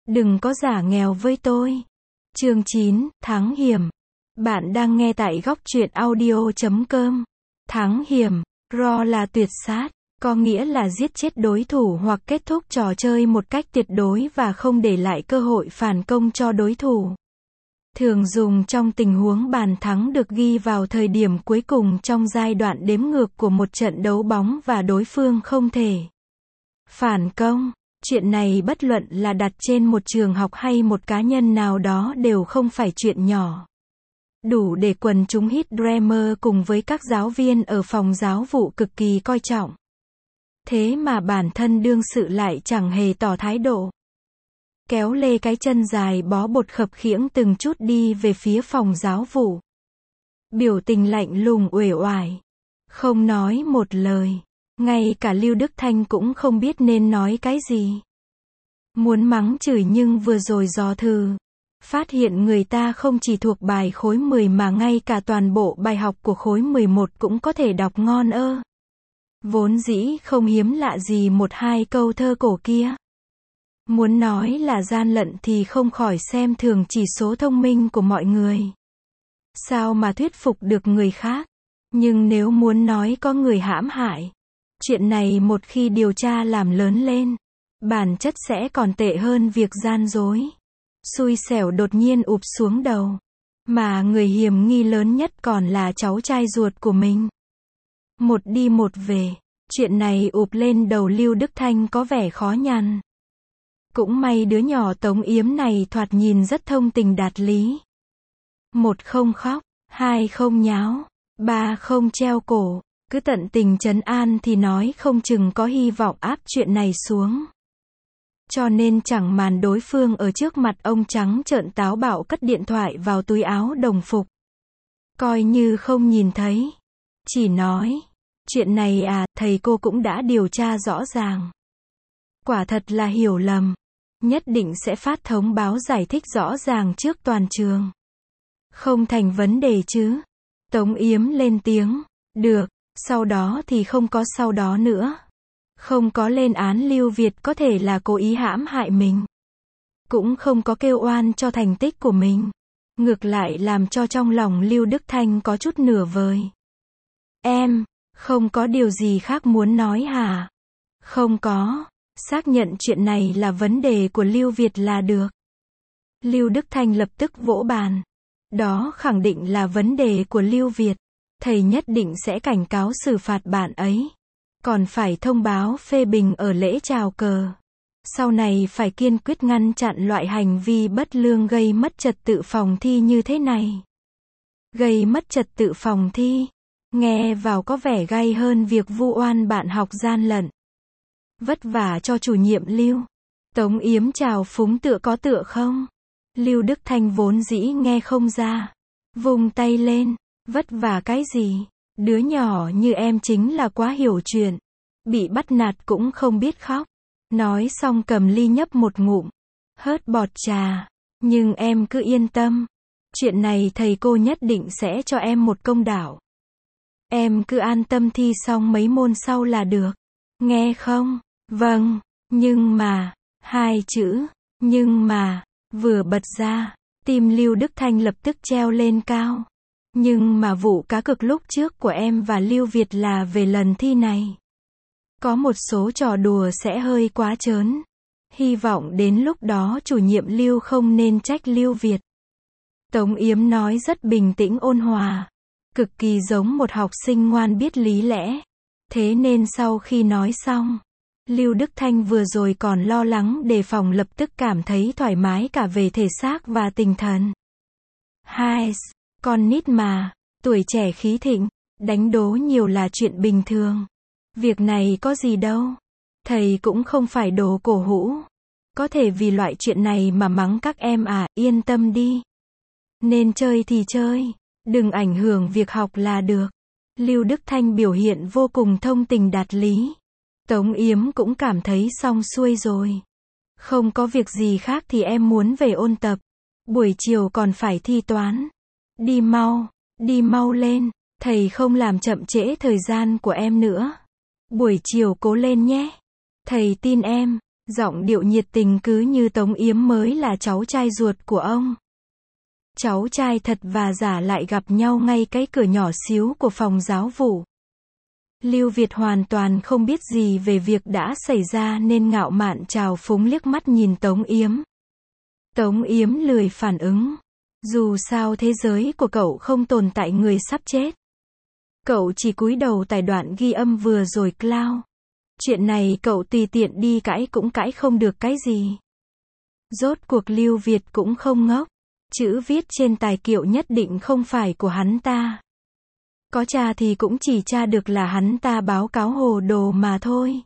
Đừng có giả nghèo với tôi. Chương 9, Thắng Hiểm. Bạn đang nghe tại góc truyện audio.com. Thắng hiểm, raw là tuyệt sát, có nghĩa là giết chết đối thủ hoặc kết thúc trò chơi một cách tuyệt đối và không để lại cơ hội phản công cho đối thủ. Thường dùng trong tình huống bàn thắng được ghi vào thời điểm cuối cùng trong giai đoạn đếm ngược của một trận đấu bóng và đối phương không thể phản công. Chuyện này bất luận là đặt trên một trường học hay một cá nhân nào đó đều không phải chuyện nhỏ. Đủ để quần chúng hit Dreamer cùng với các giáo viên ở phòng giáo vụ cực kỳ coi trọng. Thế mà bản thân đương sự lại chẳng hề tỏ thái độ. Kéo lê cái chân dài bó bột khập khiễng từng chút đi về phía phòng giáo vụ. Biểu tình lạnh lùng uể oải. Không nói một lời. Ngay cả Lưu Đức Thanh cũng không biết nên nói cái gì. Muốn mắng chửi nhưng vừa rồi dò thử. Phát hiện người ta không chỉ thuộc bài khối 10 mà ngay cả toàn bộ bài học của khối 11 cũng có thể đọc ngon ơ. Vốn dĩ không hiếm lạ gì một hai câu thơ cổ kia. Muốn nói là gian lận thì không khỏi xem thường chỉ số thông minh của mọi người. Sao mà thuyết phục được người khác. Nhưng nếu muốn nói có người hãm hại. Chuyện này một khi điều tra làm lớn lên, bản chất sẽ còn tệ hơn việc gian dối. Xui xẻo đột nhiên ụp xuống đầu. Mà người hiểm nghi lớn nhất còn là cháu trai ruột của mình. Một đi một về, chuyện này ụp lên đầu Lưu Đức Thanh có vẻ khó nhằn. Cũng may đứa nhỏ Tống Yếm này thoạt nhìn rất thông tình đạt lý. Một không khóc, hai không nháo, ba không treo cổ. Cứ tận tình trấn an thì nói không chừng có hy vọng áp chuyện này xuống. Cho nên chẳng màn đối phương ở trước mặt ông trắng trợn táo bạo cất điện thoại vào túi áo đồng phục. Coi như không nhìn thấy. Chỉ nói, chuyện này à, thầy cô cũng đã điều tra rõ ràng. Quả thật là hiểu lầm. Nhất định sẽ phát thông báo giải thích rõ ràng trước toàn trường. Không thành vấn đề chứ. Tống Yếm lên tiếng. Được. Sau đó thì không có sau đó nữa. Không có lên án Lưu Việt có thể là cố ý hãm hại mình. Cũng không có kêu oan cho thành tích của mình. Ngược lại làm cho trong lòng Lưu Đức Thanh có chút nửa vời. Em, không có điều gì khác muốn nói hả? Không có. Xác nhận chuyện này là vấn đề của Lưu Việt là được. Lưu Đức Thanh lập tức vỗ bàn. Đó khẳng định là vấn đề của Lưu Việt. Thầy nhất định sẽ cảnh cáo xử phạt bạn ấy. Còn phải thông báo phê bình ở lễ chào cờ. Sau này phải kiên quyết ngăn chặn loại hành vi bất lương gây mất trật tự phòng thi như thế này. Gây mất trật tự phòng thi. Nghe vào có vẻ gay hơn việc vu oan bạn học gian lận. Vất vả cho chủ nhiệm Lưu. Tống Yếm chào phúng tựa có tựa không? Lưu Đức Thanh vốn dĩ nghe không ra. Vung tay lên. Vất vả cái gì? Đứa nhỏ như em chính là quá hiểu chuyện. Bị bắt nạt cũng không biết khóc. Nói xong cầm ly nhấp một ngụm. Hớt bọt trà. Nhưng em cứ yên tâm. Chuyện này thầy cô nhất định sẽ cho em một công đạo. Em cứ an tâm thi xong mấy môn sau là được. Nghe không? Vâng. Nhưng mà. Hai chữ. Nhưng mà. Vừa bật ra. Tim Lưu Đức Thanh lập tức treo lên cao. Nhưng mà vụ cá cược lúc trước của em và Lưu Việt là về lần thi này. Có một số trò đùa sẽ hơi quá trớn. Hy vọng đến lúc đó chủ nhiệm Lưu không nên trách Lưu Việt. Tống Yếm nói rất bình tĩnh ôn hòa. Cực kỳ giống một học sinh ngoan biết lý lẽ. Thế nên sau khi nói xong, Lưu Đức Thanh vừa rồi còn lo lắng đề phòng lập tức cảm thấy thoải mái cả về thể xác và tinh thần. Hai, con nít mà, tuổi trẻ khí thịnh, đánh đố nhiều là chuyện bình thường. Việc này có gì đâu. Thầy cũng không phải đồ cổ hũ. Có thể vì loại chuyện này mà mắng các em à, yên tâm đi. Nên chơi thì chơi, đừng ảnh hưởng việc học là được. Lưu Đức Thanh biểu hiện vô cùng thông tình đạt lý. Tống Yếm cũng cảm thấy xong xuôi rồi. Không có việc gì khác thì em muốn về ôn tập. Buổi chiều còn phải thi toán. Đi mau lên, thầy không làm chậm trễ thời gian của em nữa. Buổi chiều cố lên nhé. Thầy tin em, Giọng điệu nhiệt tình cứ như Tống Yếm mới là cháu trai ruột của ông. Cháu trai thật và giả lại gặp nhau ngay cái cửa nhỏ xíu của phòng giáo vụ. Lưu Việt hoàn toàn không biết gì về việc đã xảy ra nên ngạo mạn trào phúng liếc mắt nhìn Tống Yếm. Tống Yếm lười phản ứng. Dù sao thế giới của cậu không tồn tại người sắp chết. Cậu chỉ cúi đầu tải đoạn ghi âm vừa rồi cloud. Chuyện này cậu tùy tiện đi cãi cũng cãi không được cái gì. Rốt cuộc Lưu Việt cũng không ngốc. Chữ viết trên tài liệu nhất định không phải của hắn ta. Có tra thì cũng chỉ tra được là hắn ta báo cáo hồ đồ mà thôi.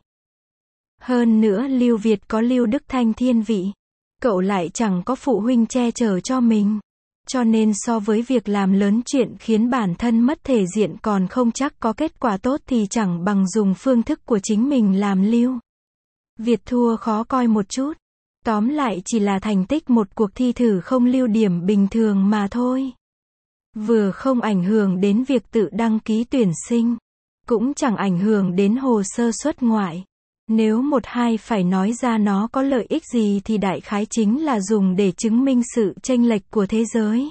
Hơn nữa Lưu Việt có Lưu Đức Thanh thiên vị. Cậu lại chẳng có phụ huynh che chở cho mình. Cho nên so với việc làm lớn chuyện khiến bản thân mất thể diện còn không chắc có kết quả tốt thì chẳng bằng dùng phương thức của chính mình làm Lưu Việt thua khó coi một chút. Tóm lại chỉ là thành tích một cuộc thi thử không lưu điểm bình thường mà thôi. Vừa không ảnh hưởng đến việc tự đăng ký tuyển sinh. Cũng chẳng ảnh hưởng đến hồ sơ xuất ngoại. Nếu một hai phải nói ra nó có lợi ích gì thì đại khái chính là dùng để chứng minh sự chênh lệch của thế giới.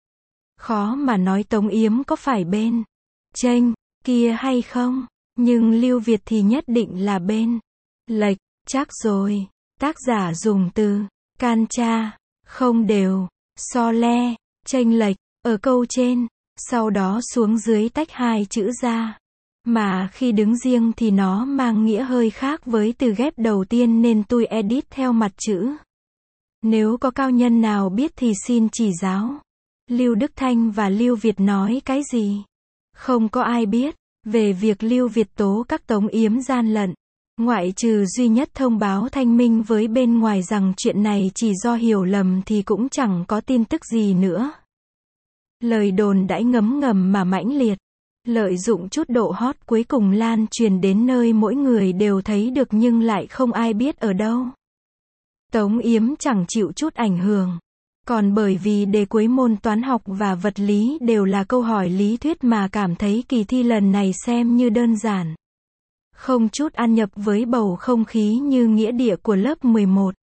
Khó mà nói Tống Yếm có phải bên chênh kia hay không, nhưng Lưu Việt thì nhất định là bên lệch, chắc rồi. Tác giả dùng từ can tra, không đều, so le, chênh lệch ở câu trên, sau đó xuống dưới tách hai chữ ra. Mà khi đứng riêng thì nó mang nghĩa hơi khác với từ ghép đầu tiên nên tôi edit theo mặt chữ. Nếu có cao nhân nào biết thì xin chỉ giáo. Lưu Đức Thanh và Lưu Việt nói cái gì? Không có ai biết. Về việc Lưu Việt tố các Tống Yếm gian lận. Ngoại trừ duy nhất thông báo thanh minh với bên ngoài rằng chuyện này chỉ do hiểu lầm thì cũng chẳng có tin tức gì nữa. Lời đồn đãi ngấm ngầm mà mãnh liệt. Lợi dụng chút độ hot cuối cùng lan truyền đến nơi mỗi người đều thấy được nhưng lại không ai biết ở đâu. Tống Yếm chẳng chịu chút ảnh hưởng. Còn bởi vì đề cuối môn toán học và vật lý đều là câu hỏi lý thuyết mà cảm thấy kỳ thi lần này xem như đơn giản. Không chút ăn nhập với bầu không khí như nghĩa địa của lớp 11.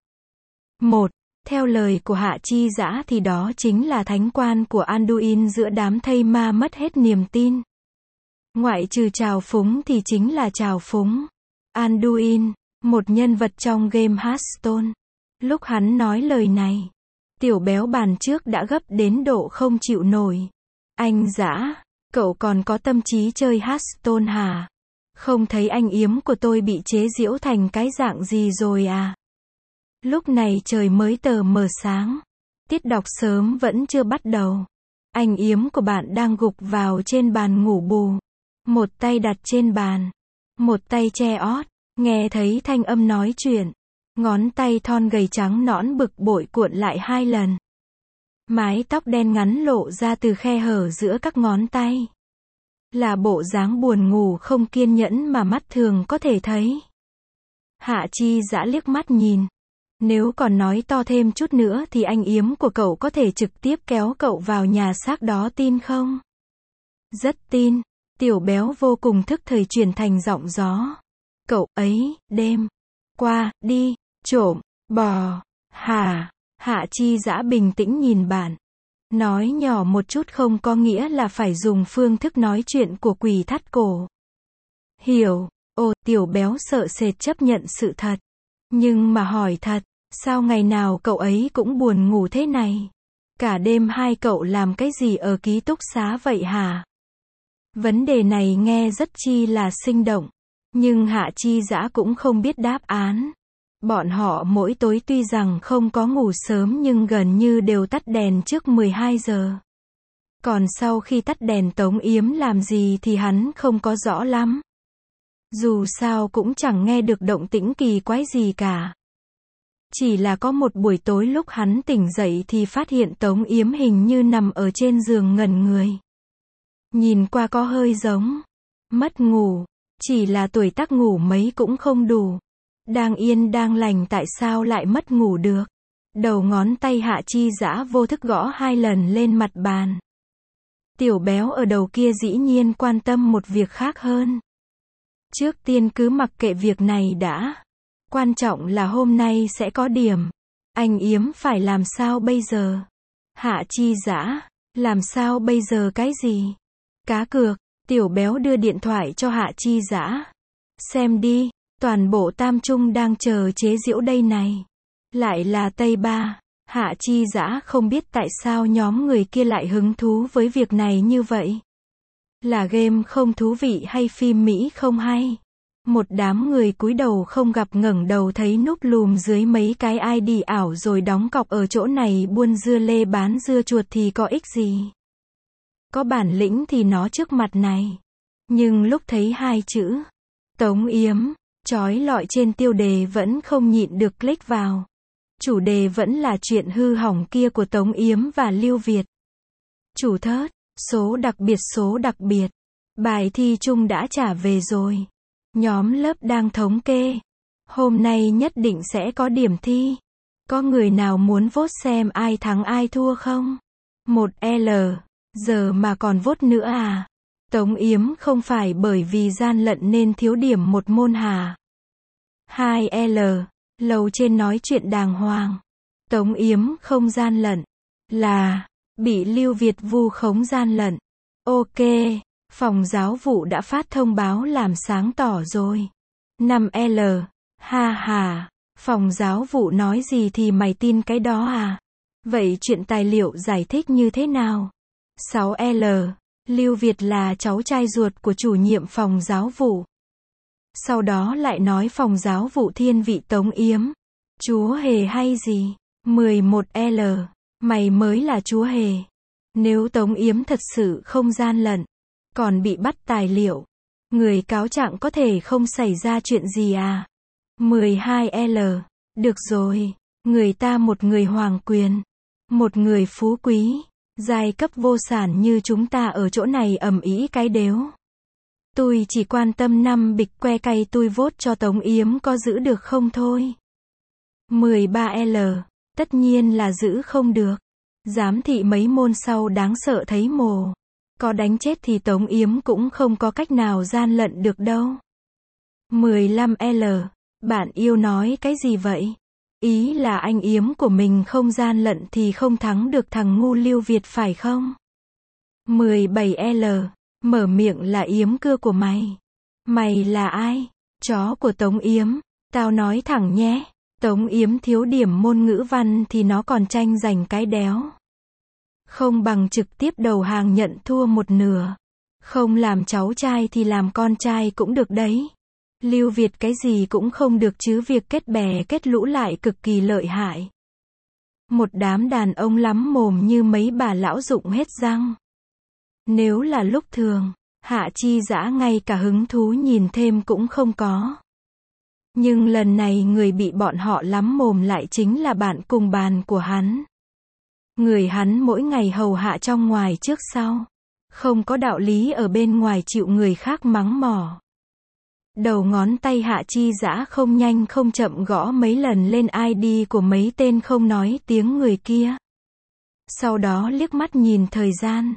Theo lời của Hạ Chi Dã thì đó chính là thánh quan của Anduin giữa đám thây ma mất hết niềm tin. Ngoại trừ trào phúng thì chính là trào phúng. Anduin, một nhân vật trong game Hearthstone. Lúc hắn nói lời này, Tiểu Béo bàn trước đã gấp đến độ không chịu nổi. Anh Dã, cậu còn có tâm trí chơi Hearthstone hả? Không thấy anh Yếm của tôi bị chế giễu thành cái dạng gì rồi à? Lúc này trời mới tờ mờ sáng. Tiết đọc sớm vẫn chưa bắt đầu. Anh Yếm của bạn đang gục vào trên bàn ngủ bù. Một tay đặt trên bàn. Một tay che ót. Nghe thấy thanh âm nói chuyện. Ngón tay thon gầy trắng nõn bực bội cuộn lại 2 lần. Mái tóc đen ngắn lộ ra từ khe hở giữa các ngón tay. Là bộ dáng buồn ngủ không kiên nhẫn mà mắt thường có thể thấy. Hạ Chi Dã liếc mắt nhìn. Nếu còn nói to thêm chút nữa thì anh Yếm của cậu có thể trực tiếp kéo cậu vào nhà xác đó, tin không? Rất tin. Tiểu Béo vô cùng thức thời chuyển thành giọng gió. Cậu ấy, đêm qua, đi, trộm, bò, hả? Hạ Chi Dã bình tĩnh nhìn bạn. Nói nhỏ một chút không có nghĩa là phải dùng phương thức nói chuyện của quỷ thắt cổ. Hiểu. Ồ, Tiểu Béo sợ sệt chấp nhận sự thật. Nhưng mà hỏi thật, sao ngày nào cậu ấy cũng buồn ngủ thế này? Cả đêm hai cậu làm cái gì ở ký túc xá vậy hả? Vấn đề này nghe rất chi là sinh động. Nhưng Hạ Chi Dã cũng không biết đáp án. Bọn họ mỗi tối tuy rằng không có ngủ sớm nhưng gần như đều tắt đèn trước 12 giờ. Còn sau khi tắt đèn Tống Yếm làm gì thì hắn không có rõ lắm. Dù sao cũng chẳng nghe được động tĩnh kỳ quái gì cả. Chỉ là có một buổi tối lúc hắn tỉnh dậy thì phát hiện Tống Yếm hình như nằm ở trên giường ngẩn người. Nhìn qua có hơi giống mất ngủ, chỉ là tuổi tác ngủ mấy cũng không đủ. Đang yên đang lành tại sao lại mất ngủ được? Đầu ngón tay Hạ Chi Dã vô thức gõ 2 lần lên mặt bàn. Tiểu Béo ở đầu kia dĩ nhiên quan tâm một việc khác hơn. Trước tiên cứ mặc kệ việc này đã. Quan trọng là hôm nay sẽ có điểm. Anh Yếm phải làm sao bây giờ? Hạ Chi Dã, làm sao bây giờ cái gì? Cá cược, Tiểu Béo đưa điện thoại cho Hạ Chi Dã. Xem đi, toàn bộ Tam Trung đang chờ chế giễu đây này. Lại là Tây Ba. Hạ Chi Dã không biết tại sao nhóm người kia lại hứng thú với việc này như vậy. Là game không thú vị hay phim Mỹ không hay? Một đám người cúi đầu không gặp ngẩng đầu thấy núp lùm dưới mấy cái ID ảo rồi đóng cọc ở chỗ này buôn dưa lê bán dưa chuột thì có ích gì? Có bản lĩnh thì nó trước mặt này. Nhưng lúc thấy hai chữ Tống Yếm chói lọi trên tiêu đề vẫn không nhịn được click vào. Chủ đề vẫn là chuyện hư hỏng kia của Tống Yếm và Lưu Việt. Chủ thớt, số đặc biệt. Bài thi chung đã trả về rồi. Nhóm lớp đang thống kê. Hôm nay nhất định sẽ có điểm thi. Có người nào muốn vote xem ai thắng ai thua không? 1L. Giờ mà còn vote nữa à? Tống Yếm không phải bởi vì gian lận nên thiếu điểm một môn hả? 2L. Lầu trên nói chuyện đàng hoàng. Tống Yếm không gian lận. Là bị Lưu Việt vu khống gian lận. Ok. Phòng giáo vụ đã phát thông báo làm sáng tỏ rồi. 5L. Ha ha. Phòng giáo vụ nói gì thì mày tin cái đó à? Vậy chuyện tài liệu giải thích như thế nào? 6L. Lưu Việt là cháu trai ruột của chủ nhiệm phòng giáo vụ. Sau đó lại nói phòng giáo vụ thiên vị Tống Yếm. Chúa hề hay gì? 11L. Mày mới là chúa hề. Nếu Tống Yếm thật sự không gian lận, còn bị bắt tài liệu, người cáo trạng có thể không xảy ra chuyện gì à? 12L. Được rồi, người ta một người hoàng quyền, một người phú quý, giai cấp vô sản như chúng ta ở chỗ này ầm ĩ cái đếu. Tôi chỉ quan tâm 5 bịch que cay tôi vote cho Tống Yếm có giữ được không thôi. 13L. Tất nhiên là giữ không được. Giám thị mấy môn sau đáng sợ thấy mồ. Có đánh chết thì Tống Yếm cũng không có cách nào gian lận được đâu. 15L. Bạn yêu nói cái gì vậy? Ý là anh Yếm của mình không gian lận thì không thắng được thằng ngu Lưu Việt phải không? 17L. Mở miệng là Yếm cưa của mày. Mày là ai? Chó của Tống Yếm. Tao nói thẳng nhé. Tống Yếm thiếu điểm môn ngữ văn thì nó còn tranh giành cái đéo. Không bằng trực tiếp đầu hàng nhận thua một nửa. Không làm cháu trai thì làm con trai cũng được đấy. Lưu Việt cái gì cũng không được chứ việc kết bè kết lũ lại cực kỳ lợi hại. Một đám đàn ông lắm mồm như mấy bà lão rụng hết răng. Nếu là lúc thường, Hạ Chi Dã ngay cả hứng thú nhìn thêm cũng không có. Nhưng lần này người bị bọn họ lắm mồm lại chính là bạn cùng bàn của hắn. Người hắn mỗi ngày hầu hạ trong ngoài trước sau. Không có đạo lý ở bên ngoài chịu người khác mắng mỏ. Đầu ngón tay Hạ Chi Dã không nhanh không chậm gõ mấy lần lên ID của mấy tên không nói tiếng người kia. Sau đó liếc mắt nhìn thời gian.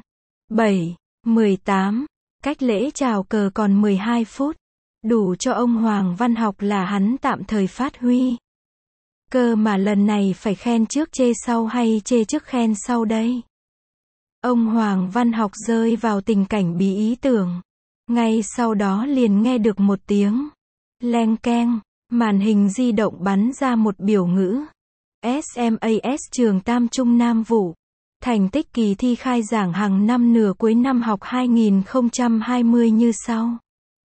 7:18. Cách lễ chào cờ còn 12 phút. Đủ cho ông Hoàng Văn Học là hắn tạm thời phát huy. Cơ mà lần này phải khen trước chê sau hay chê trước khen sau đây? Ông Hoàng Văn Học rơi vào tình cảnh bí ý tưởng. Ngay sau đó liền nghe được một tiếng leng keng, màn hình di động bắn ra một biểu ngữ. SMAS trường Tam Trung Nam Vũ. Thành tích kỳ thi khai giảng hàng năm nửa cuối năm học 2020 như sau.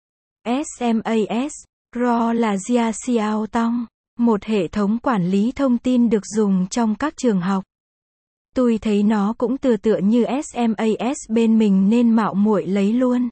SMAS, RO là Jia Xiao Tong, một hệ thống quản lý thông tin được dùng trong các trường học. Tôi thấy nó cũng tựa như SMAS bên mình nên mạo muội lấy luôn.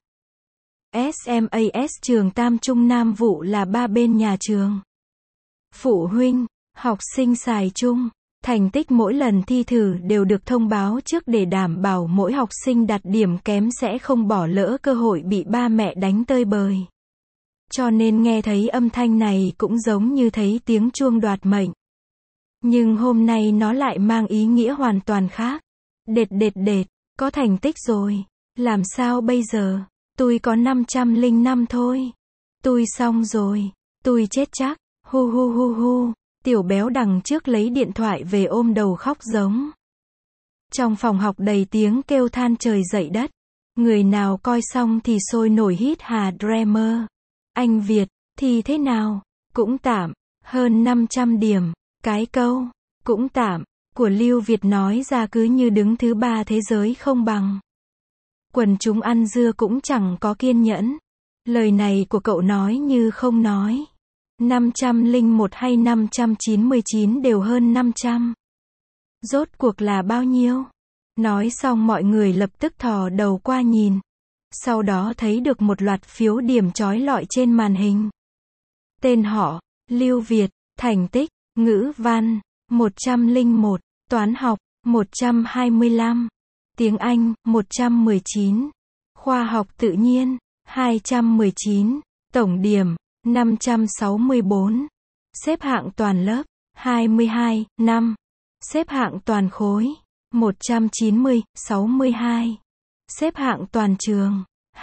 SMAS trường Tam Trung Nam Vũ là 3 bên nhà trường. Phụ huynh, học sinh xài chung. Thành tích mỗi lần thi thử đều được thông báo trước để đảm bảo mỗi học sinh đạt điểm kém sẽ không bỏ lỡ cơ hội bị ba mẹ đánh tơi bời. Cho nên nghe thấy âm thanh này cũng giống như thấy tiếng chuông đoạt mệnh. Nhưng hôm nay nó lại mang ý nghĩa hoàn toàn khác. Đệt, có thành tích rồi. Làm sao bây giờ? Tôi có 505 thôi. Tôi xong rồi. Tôi chết chắc. Hu hu hu hu, tiểu béo đằng trước lấy điện thoại về ôm đầu khóc giống. Trong phòng học đầy tiếng kêu than trời dậy đất. Người nào coi xong thì sôi nổi hít hà Dreamer. Anh Việt, thì thế nào? Cũng tạm, hơn 500 điểm. Cái câu, cũng tạm, của Lưu Việt nói ra cứ như đứng thứ 3 thế giới không bằng. Quần chúng ăn dưa cũng chẳng có kiên nhẫn. Lời này của cậu nói như không nói. 501 hay 599 đều hơn 500. Rốt cuộc là bao nhiêu? Nói xong mọi người lập tức thò đầu qua nhìn. Sau đó thấy được một loạt phiếu điểm chói lọi trên màn hình. Tên họ, Lưu Việt, thành tích, ngữ văn, 101, toán học, 125, tiếng Anh, 119, khoa học tự nhiên, 219, tổng điểm, 564, xếp hạng toàn lớp, 22, 5, xếp hạng toàn khối, 190, 62, xếp hạng toàn trường,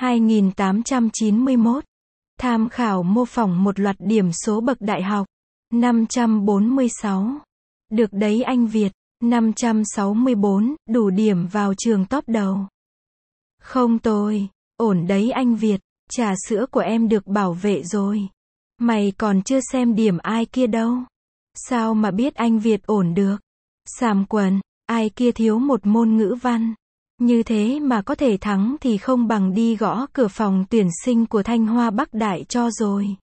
2891, tham khảo mô phỏng một loạt điểm số bậc đại học, 546, được đấy anh Việt, 564, đủ điểm vào trường top đầu. Không tồi, ổn đấy anh Việt, trà sữa của em được bảo vệ rồi. Mày còn chưa xem điểm ai kia đâu. Sao mà biết anh Việt ổn được? Sàm quần, ai kia thiếu một môn ngữ văn. Như thế mà có thể thắng thì không bằng đi gõ cửa phòng tuyển sinh của Thanh Hoa Bắc Đại cho rồi.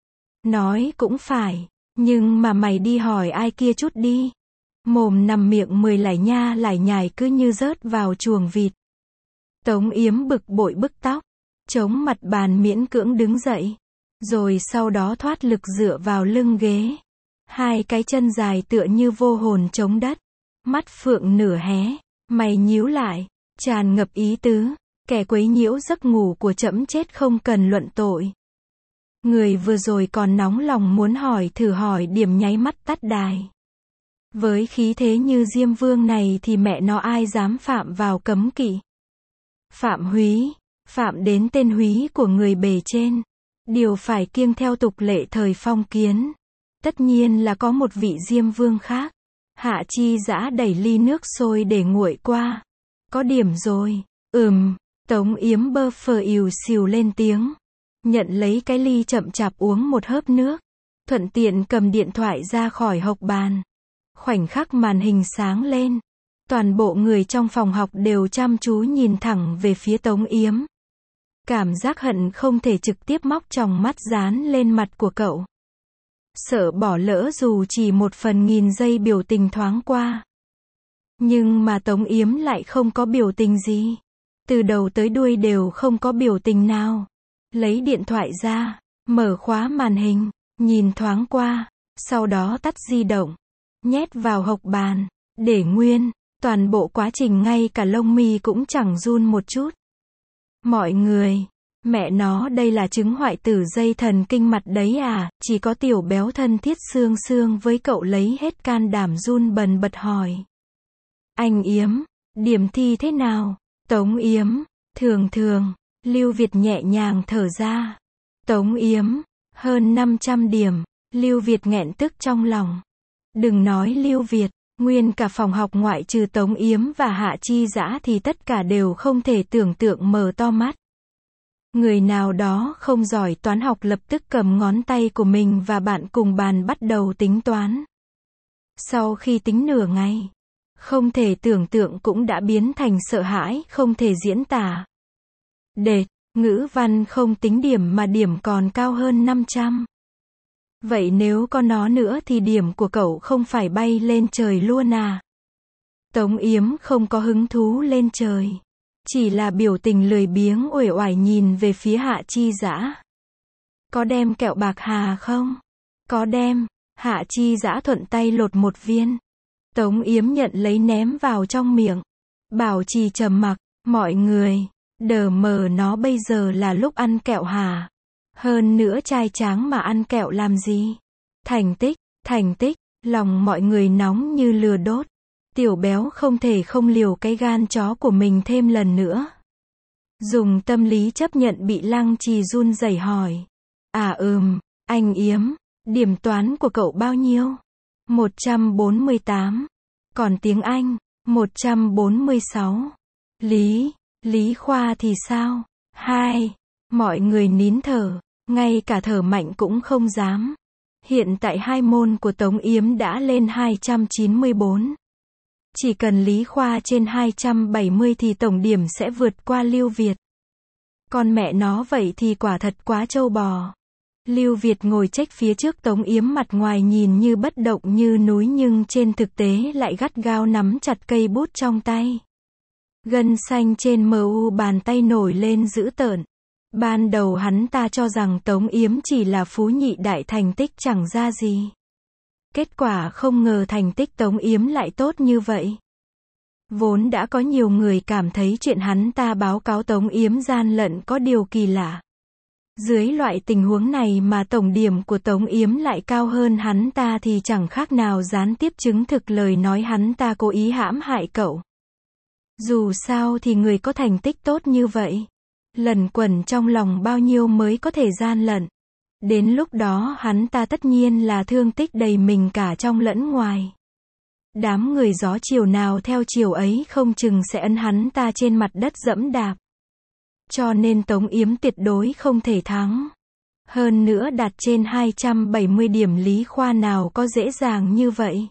Nói cũng phải, nhưng mà mày đi hỏi ai kia chút đi. Mồm nằm miệng 10 lải nha lải nhải cứ như rớt vào chuồng vịt. Tống Yếm bực bội bức tóc, chống mặt bàn miễn cưỡng đứng dậy, rồi sau đó thoát lực dựa vào lưng ghế. Hai cái chân dài tựa như vô hồn chống đất, mắt phượng nửa hé, mày nhíu lại, tràn ngập ý tứ, kẻ quấy nhiễu giấc ngủ của trẫm chết không cần luận tội. Người vừa rồi còn nóng lòng muốn hỏi thử hỏi điểm nháy mắt tắt đài. Với khí thế như Diêm Vương này thì mẹ nó ai dám phạm vào cấm kỵ. Phạm húy, phạm đến tên húy của người bề trên. Điều phải kiêng theo tục lệ thời phong kiến. Tất nhiên là có một vị Diêm Vương khác. Hạ Chi Dã đẩy ly nước sôi để nguội qua. Có điểm rồi. Tống Yếm bơ phờ ìu xìu lên tiếng. Nhận lấy cái ly chậm chạp uống một hớp nước. Thuận tiện cầm điện thoại ra khỏi hộc bàn. Khoảnh khắc màn hình sáng lên. Toàn bộ người trong phòng học đều chăm chú nhìn thẳng về phía Tống Yếm. Cảm giác hận không thể trực tiếp móc tròng mắt dán lên mặt của cậu. Sợ bỏ lỡ dù chỉ một phần nghìn giây biểu tình thoáng qua. Nhưng mà Tống Yếm lại không có biểu tình gì. Từ đầu tới đuôi đều không có biểu tình nào. Lấy điện thoại ra, mở khóa màn hình, nhìn thoáng qua, sau đó tắt di động, nhét vào hộc bàn, để nguyên. Toàn bộ quá trình ngay cả lông mi cũng chẳng run một chút. Mọi người, mẹ nó đây là chứng hoại tử dây thần kinh mặt đấy à, chỉ có tiểu béo thân thiết xương xương với cậu lấy hết can đảm run bần bật hỏi. Anh Yếm, điểm thi thế nào? Tống Yếm, thường thường. Lưu Việt nhẹ nhàng thở ra. Tống Yếm, hơn 500 điểm. Lưu Việt nghẹn tức trong lòng. Đừng nói Lưu Việt. Nguyên cả phòng học ngoại trừ Tống Yếm và Hạ Chi Dã thì tất cả đều không thể tưởng tượng mở to mắt. Người nào đó không giỏi toán học lập tức cầm ngón tay của mình và bạn cùng bàn bắt đầu tính toán. Sau khi tính nửa ngày, không thể tưởng tượng cũng đã biến thành sợ hãi không thể diễn tả. Đệt, ngữ văn không tính điểm mà điểm còn cao hơn 500. Vậy nếu có nó nữa thì điểm của cậu không phải bay lên trời luôn à? Tống Yếm không có hứng thú lên trời. Chỉ là biểu tình lười biếng uể oải nhìn về phía Hạ Chi Dã. Có đem kẹo bạc hà không? Có đem. Hạ Chi Dã thuận tay lột một viên. Tống Yếm nhận lấy ném vào trong miệng. Bảo trì trầm mặc. Mọi người, đờ mờ nó bây giờ là lúc ăn kẹo hà. Hơn nữa trai tráng mà ăn kẹo làm gì? Thành tích, lòng mọi người nóng như lửa đốt. Tiểu béo không thể không liều cái gan chó của mình thêm lần nữa. Dùng tâm lý chấp nhận bị Lăng Trì run rẩy hỏi. Anh Yếm, Điểm toán của cậu bao nhiêu? 148. Còn tiếng Anh? 146. Lý khoa thì sao? 2. Mọi người nín thở, ngay cả thở mạnh cũng không dám. Hiện tại 2 môn của Tống Yếm đã lên 294. Chỉ cần lý khoa trên 270 thì tổng điểm sẽ vượt qua Lưu Việt. Con mẹ nó, vậy thì quả thật quá trâu bò. Lưu Việt ngồi chếch phía trước Tống Yếm, mặt ngoài nhìn như bất động như núi nhưng trên thực tế lại gắt gao nắm chặt cây bút trong tay. Gân xanh trên mu bàn tay nổi lên dữ tợn. Ban đầu hắn ta cho rằng Tống Yếm chỉ là phú nhị đại, thành tích chẳng ra gì. Kết quả không ngờ thành tích Tống Yếm lại tốt như vậy. Vốn đã có nhiều người cảm thấy chuyện hắn ta báo cáo Tống Yếm gian lận có điều kỳ lạ. Dưới loại tình huống này mà tổng điểm của Tống Yếm lại cao hơn hắn ta thì chẳng khác nào gián tiếp chứng thực lời nói hắn ta cố ý hãm hại cậu. Dù sao thì người có thành tích tốt như vậy, lẩn quẩn trong lòng bao nhiêu mới có thể gian lận. Đến lúc đó hắn ta tất nhiên là thương tích đầy mình cả trong lẫn ngoài. Đám người gió chiều nào theo chiều ấy, không chừng sẽ ấn hắn ta trên mặt đất dẫm đạp. Cho nên Tống Yếm tuyệt đối không thể thắng. Hơn nữa đạt trên 270 điểm lý khoa nào có dễ dàng như vậy.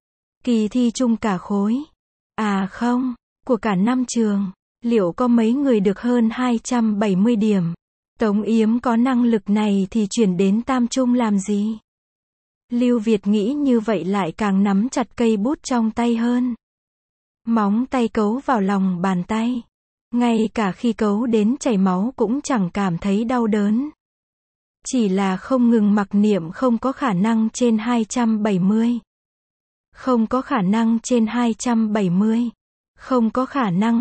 Kỳ thi chung cả khối. À không, của cả năm trường. Liệu có mấy người được hơn 270 điểm? Tống Yếm có năng lực này thì chuyển đến tam trung làm gì? Lưu Việt nghĩ như vậy lại càng nắm chặt cây bút trong tay hơn. Móng tay cấu vào lòng bàn tay. Ngay cả khi cấu đến chảy máu cũng chẳng cảm thấy đau đớn. Chỉ là không ngừng mặc niệm không có khả năng trên 270. Không có khả năng trên 270. Không có khả năng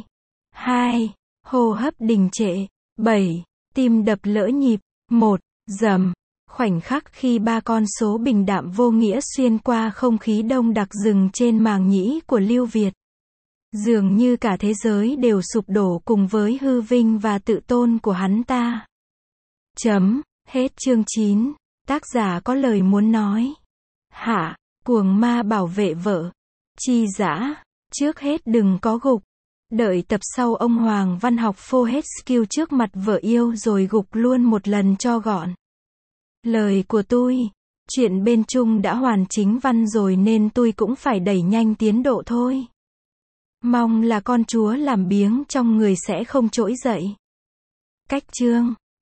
2. Hô hấp đình trệ. 7. Tim đập lỡ nhịp. 1. Rầm. Khoảnh khắc khi 3 con số bình đạm vô nghĩa xuyên qua không khí đông đặc dừng trên màng nhĩ của Lưu Việt. Dường như cả thế giới đều sụp đổ cùng với hư vinh và tự tôn của hắn ta. Hết chương 9. Tác giả có lời muốn nói. Hạ, cuồng ma bảo vệ vợ. Chi dã, trước hết đừng có gục. Đợi tập sau ông Hoàng Văn học phô hết skill trước mặt vợ yêu rồi gục luôn một lần cho gọn. Lời của tôi, chuyện bên Trung đã hoàn chính văn rồi nên tôi cũng phải đẩy nhanh tiến độ thôi. Mong là con chúa làm biếng trong người sẽ không trỗi dậy. Cách chương